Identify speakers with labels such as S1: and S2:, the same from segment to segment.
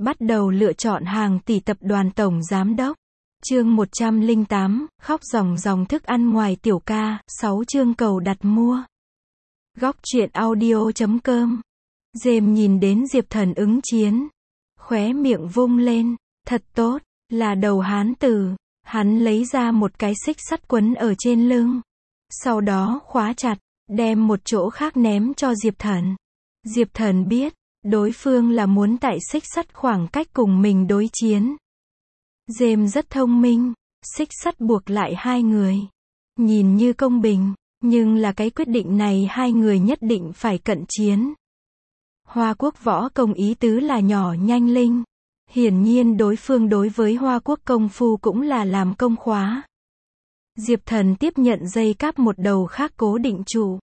S1: Bắt đầu lựa chọn hàng tỷ tập đoàn tổng giám đốc. Chương 108, khóc ròng ròng thức ăn ngoài tiểu ca, 6 chương cầu đặt mua. Góc truyện audio.com. Dêm nhìn đến Diệp Thần ứng chiến. Khóe miệng vung lên. Thật tốt, là đầu hán tử. Hắn lấy ra một cái xích sắt quấn ở trên lưng. Sau đó khóa chặt, đem một chỗ khác ném cho Diệp Thần. Diệp Thần biết, đối phương là muốn tại xích sắt khoảng cách cùng mình đối chiến. Dêm rất thông minh, xích sắt buộc lại hai người. Nhìn như công bình, nhưng là cái quyết định này hai người nhất định phải cận chiến. Hoa Quốc võ công ý tứ là nhỏ nhanh linh. Hiển nhiên đối phương đối với Hoa Quốc công phu cũng là làm công khóa. Diệp Thần tiếp nhận dây cáp một đầu khác cố định trụ.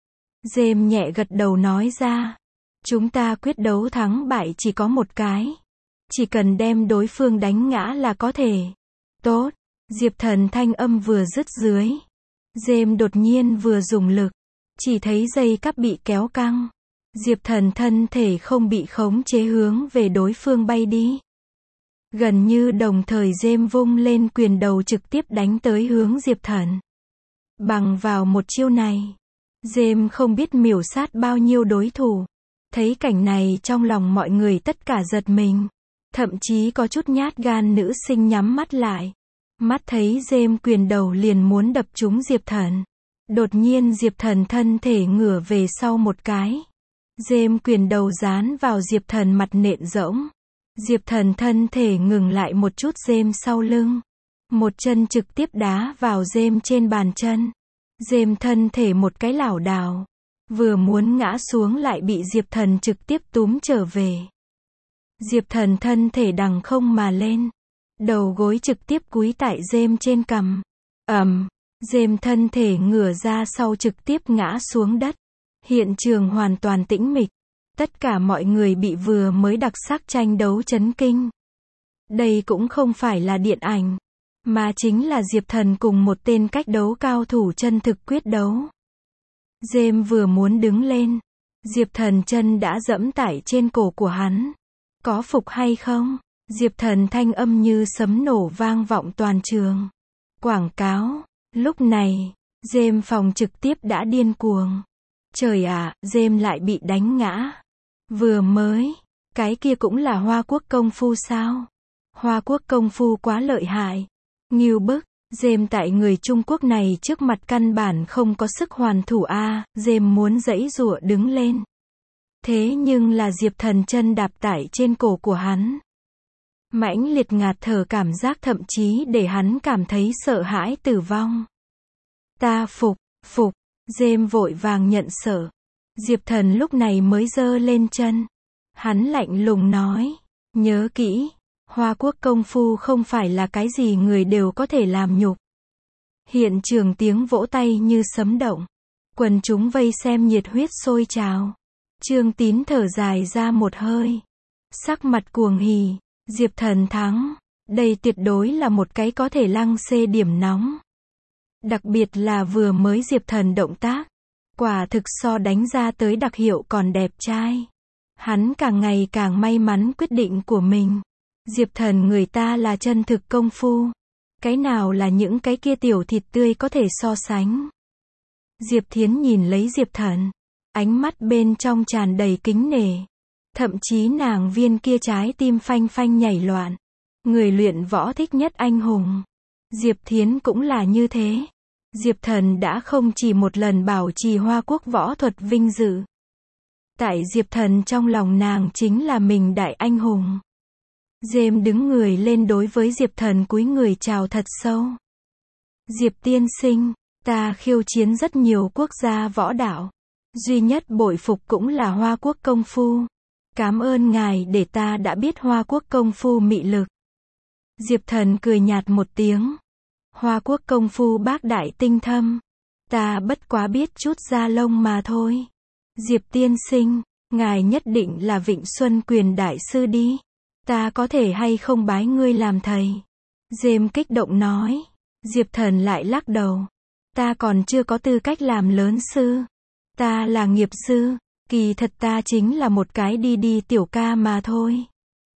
S1: Dêm nhẹ gật đầu nói ra. Chúng ta quyết đấu thắng bại chỉ có một cái. Chỉ cần đem đối phương đánh ngã là có thể. Tốt. Diệp Thần thanh âm vừa dứt dưới. Dêm đột nhiên vừa dùng lực. Chỉ thấy dây cáp bị kéo căng. Diệp Thần thân thể không bị khống chế hướng về đối phương bay đi. Gần như đồng thời Dêm vung lên quyền đầu trực tiếp đánh tới hướng Diệp Thần. Bằng vào một chiêu này, Dêm không biết miểu sát bao nhiêu đối thủ. Thấy cảnh này trong lòng mọi người tất cả giật mình. Thậm chí có chút nhát gan nữ sinh nhắm mắt lại. Mắt thấy Dêm quyền đầu liền muốn đập trúng Diệp Thần. Đột nhiên Diệp Thần thân thể ngửa về sau một cái. Dêm quyền đầu dán vào Diệp Thần mặt nện rỗng. Diệp Thần thân thể ngừng lại một chút Dêm sau lưng. Một chân trực tiếp đá vào Dêm trên bàn chân. Dêm thân thể một cái lảo đảo. Vừa muốn ngã xuống lại bị Diệp Thần trực tiếp túm trở về. Diệp Thần thân thể đằng không mà lên. Đầu gối trực tiếp cúi tại Dêm trên cằm. Dêm thân thể ngửa ra sau trực tiếp ngã xuống đất. Hiện trường hoàn toàn tĩnh mịch. Tất cả mọi người bị vừa mới đặc sắc tranh đấu chấn kinh. Đây cũng không phải là điện ảnh, mà chính là Diệp Thần cùng một tên cách đấu cao thủ chân thực quyết đấu. Dêm vừa muốn đứng lên, Diệp Thần chân đã dẫm tại trên cổ của hắn. Có phục hay không? Diệp Thần thanh âm như sấm nổ vang vọng toàn trường. Quảng cáo. Lúc này, Dêm phòng trực tiếp đã điên cuồng. Trời ạ, Dêm lại bị đánh ngã. Vừa mới, cái kia cũng là Hoa Quốc công phu sao? Hoa Quốc công phu quá lợi hại. Ngưu bức, Dêm tại người Trung Quốc này trước mặt căn bản không có sức hoàn thủ a. Dêm muốn giãy giụa đứng lên. Thế nhưng là Diệp Thần chân đạp tại trên cổ của hắn. Mãnh liệt ngạt thở cảm giác thậm chí để hắn cảm thấy sợ hãi tử vong. Ta phục. Dêm vội vàng nhận sợ. Diệp Thần lúc này mới giơ lên chân. Hắn lạnh lùng nói. Nhớ kỹ. Hoa Quốc công phu không phải là cái gì người đều có thể làm nhục. Hiện trường tiếng vỗ tay như sấm động. Quần chúng vây xem nhiệt huyết sôi trào. Trương Tín thở dài ra một hơi. Sắc mặt cuồng hỉ. Diệp Thần thắng. Đây tuyệt đối là một cái có thể lăng xê điểm nóng. Đặc biệt là vừa mới Diệp Thần động tác. Quả thực so đánh ra tới đặc hiệu còn đẹp trai. Hắn càng ngày càng may mắn quyết định của mình. Diệp Thần người ta là chân thực công phu. Cái nào là những cái kia tiểu thịt tươi có thể so sánh. Diệp Thiến nhìn lấy Diệp Thần. Ánh mắt bên trong tràn đầy kính nể. Thậm chí nàng viên kia trái tim phanh phanh nhảy loạn. Người luyện võ thích nhất anh hùng. Diệp Thiến cũng là như thế. Diệp Thần đã không chỉ một lần bảo trì Hoa Quốc võ thuật vinh dự. Tại Diệp Thần trong lòng nàng chính là mình đại anh hùng. Dêm đứng người lên đối với Diệp Thần cúi người chào thật sâu. Diệp tiên sinh, ta khiêu chiến rất nhiều quốc gia võ đạo. Duy nhất bội phục cũng là Hoa Quốc công phu. Cảm ơn ngài để ta đã biết Hoa Quốc công phu mị lực. Diệp Thần cười nhạt một tiếng. Hoa Quốc công phu bác đại tinh thâm. Ta bất quá biết chút da lông mà thôi. Diệp tiên sinh, ngài nhất định là Vịnh Xuân Quyền đại sư đi. Ta có thể hay không bái ngươi làm thầy? Dêm kích động nói. Diệp Thần lại lắc đầu. Ta còn chưa có tư cách làm lớn sư. Ta là nghiệp sư. Kỳ thật ta chính là một cái đi tiểu ca mà thôi.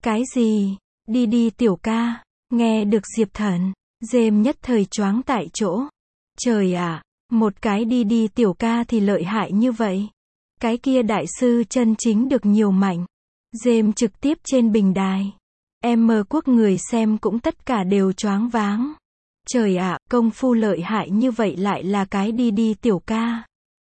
S1: Cái gì? Đi đi tiểu ca. Nghe được Diệp Thần, Dêm nhất thời choáng tại chỗ. Trời ạ, một cái đi đi tiểu ca thì lợi hại như vậy. Cái kia đại sư chân chính được nhiều mạnh. Dêm trực tiếp trên bình đài. Quốc người xem cũng tất cả đều choáng váng. Trời ạ, công phu lợi hại như vậy lại là cái đi đi tiểu ca.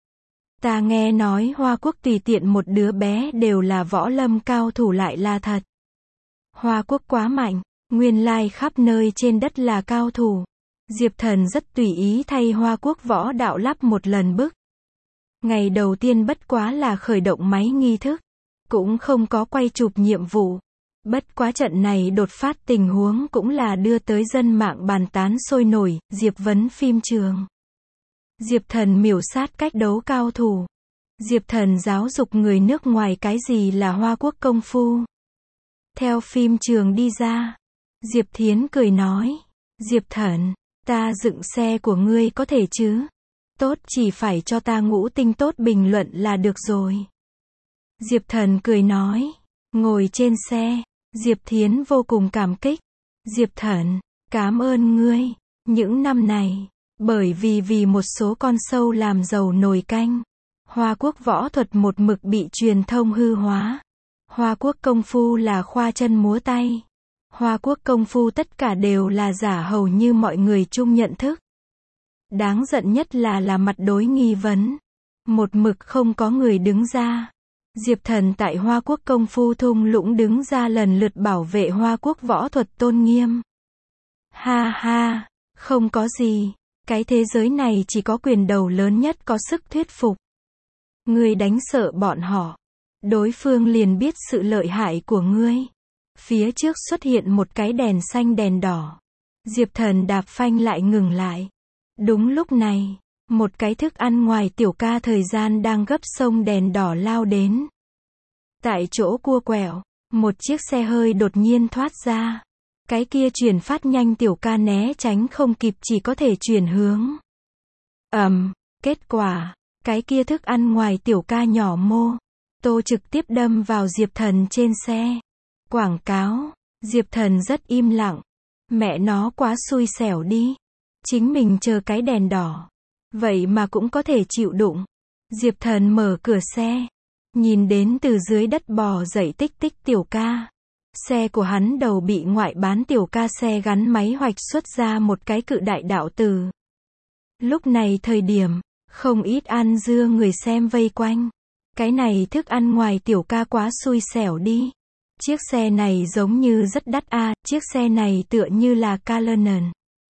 S1: Ta nghe nói Hoa Quốc tùy tiện một đứa bé đều là võ lâm cao thủ lại là thật. Hoa Quốc quá mạnh, nguyên lai khắp nơi trên đất là cao thủ. Diệp Thần rất tùy ý thay Hoa Quốc võ đạo lắp một lần bức. Ngày đầu tiên bất quá là khởi động máy nghi thức, cũng không có quay chụp nhiệm vụ. Bất quá trận này đột phát tình huống cũng là đưa tới dân mạng bàn tán sôi nổi. Diệp vấn phim trường. Diệp Thần miểu sát cách đấu cao thủ. Diệp Thần giáo dục người nước ngoài cái gì là Hoa Quốc công phu. Theo phim trường đi ra, Diệp Thiến cười nói, Diệp Thần, ta dựng xe của ngươi có thể chứ? Tốt, chỉ phải cho ta ngũ tinh tốt bình luận là được rồi. Diệp Thần cười nói, ngồi trên xe. Diệp Thiến vô cùng cảm kích. Diệp Thần, cảm ơn ngươi. Những năm này, bởi vì một số con sâu làm dầu nồi canh, Hoa Quốc võ thuật một mực bị truyền thông hư hóa. Hoa Quốc công phu là khoa chân múa tay. Hoa Quốc công phu tất cả đều là giả, hầu như mọi người chung nhận thức. Đáng giận nhất là mặt đối nghi vấn. Một mực không có người đứng ra. Diệp Thần tại Hoa Quốc công phu thung lũng đứng ra lần lượt bảo vệ Hoa Quốc võ thuật tôn nghiêm. Ha ha, không có gì. Cái thế giới này chỉ có quyền đầu lớn nhất có sức thuyết phục. Ngươi đánh sợ bọn họ, đối phương liền biết sự lợi hại của ngươi. Phía trước xuất hiện một cái đèn xanh đèn đỏ. Diệp Thần đạp phanh lại ngừng lại. Đúng lúc này, một cái thức ăn ngoài tiểu ca thời gian đang gấp xông đèn đỏ lao đến. Tại chỗ cua quẹo, một chiếc xe hơi đột nhiên thoát ra. Cái kia chuyển phát nhanh tiểu ca né tránh không kịp, chỉ có thể chuyển hướng. Kết quả, cái kia thức ăn ngoài tiểu ca nhỏ mô tô trực tiếp đâm vào Diệp Thần trên xe. Quảng cáo. Diệp Thần rất im lặng. Mẹ nó quá xui xẻo đi. Chính mình chờ cái đèn đỏ, vậy mà cũng có thể chịu đụng. Diệp Thần mở cửa xe, nhìn đến từ dưới đất bò dậy tích tích tiểu ca. Xe của hắn đầu bị ngoại bán tiểu ca xe gắn máy hoạch xuất ra một cái cự đại đạo từ. Lúc này thời điểm, không ít ăn dưa người xem vây quanh. Cái này thức ăn ngoài tiểu ca quá xui xẻo đi. Chiếc xe này giống như rất đắt a, chiếc xe này tựa như là Canon.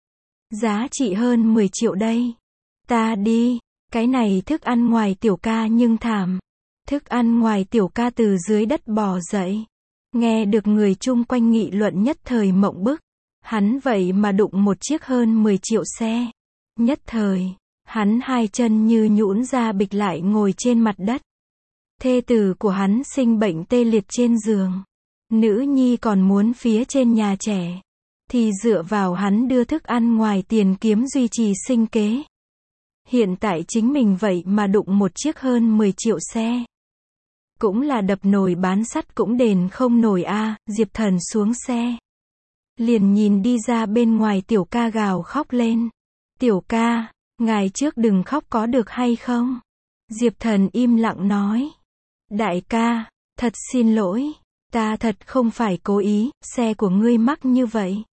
S1: Giá trị hơn 10 triệu đây. Ta đi, cái này thức ăn ngoài tiểu ca nhưng thảm. Thức ăn ngoài tiểu ca từ dưới đất bò dậy. Nghe được người chung quanh nghị luận nhất thời mộng bức. Hắn vậy mà đụng một chiếc hơn 10 triệu xe. Nhất thời, hắn hai chân như nhũn ra bịch lại ngồi trên mặt đất. Thê tử của hắn sinh bệnh tê liệt trên giường. Nữ nhi còn muốn phía trên nhà trẻ. Thì dựa vào hắn đưa thức ăn ngoài tiền kiếm duy trì sinh kế. Hiện tại chính mình vậy mà đụng một chiếc hơn 10 triệu xe. Cũng là đập nồi bán sắt cũng đền không nổi a. Diệp Thần xuống xe, liền nhìn đi ra bên ngoài tiểu ca gào khóc lên. Tiểu ca, ngài trước đừng khóc có được hay không? Diệp Thần im lặng nói. Đại ca, thật xin lỗi, ta thật không phải cố ý, xe của ngươi mắc như vậy.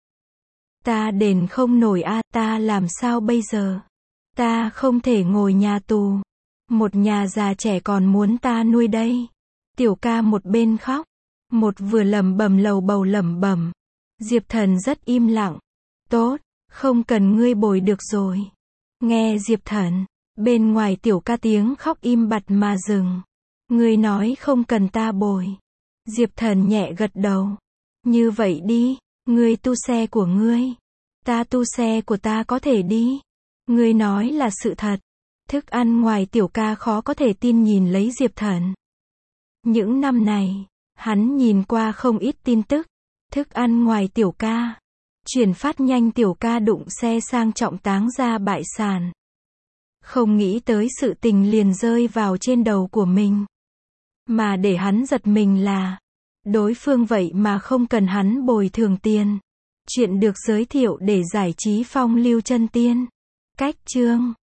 S1: Ta đền không nổi a, ta làm sao bây giờ? Ta không thể ngồi nhà tù. Một nhà già trẻ còn muốn ta nuôi đây. Tiểu ca một bên khóc, một vừa lẩm bẩm lầu bầu lẩm bẩm. Diệp Thần rất im lặng. Tốt, không cần ngươi bồi được rồi. Nghe Diệp Thần, bên ngoài tiểu ca tiếng khóc im bặt mà dừng. Ngươi nói không cần ta bồi. Diệp Thần nhẹ gật đầu. Như vậy đi, ngươi tu xe của ngươi. Ta tu xe của ta có thể đi. Ngươi nói là sự thật. Thức ăn ngoài tiểu ca khó có thể tin nhìn lấy Diệp Thần. Những năm này, hắn nhìn qua không ít tin tức. Thức ăn ngoài tiểu ca, chuyển phát nhanh tiểu ca đụng xe sang trọng táng ra bại sản. Không nghĩ tới sự tình liền rơi vào trên đầu của mình. Mà để hắn giật mình là, Đối phương vậy mà không cần hắn bồi thường tiền. Chuyện được giới thiệu để giải trí phong lưu chân tiên. Cách chương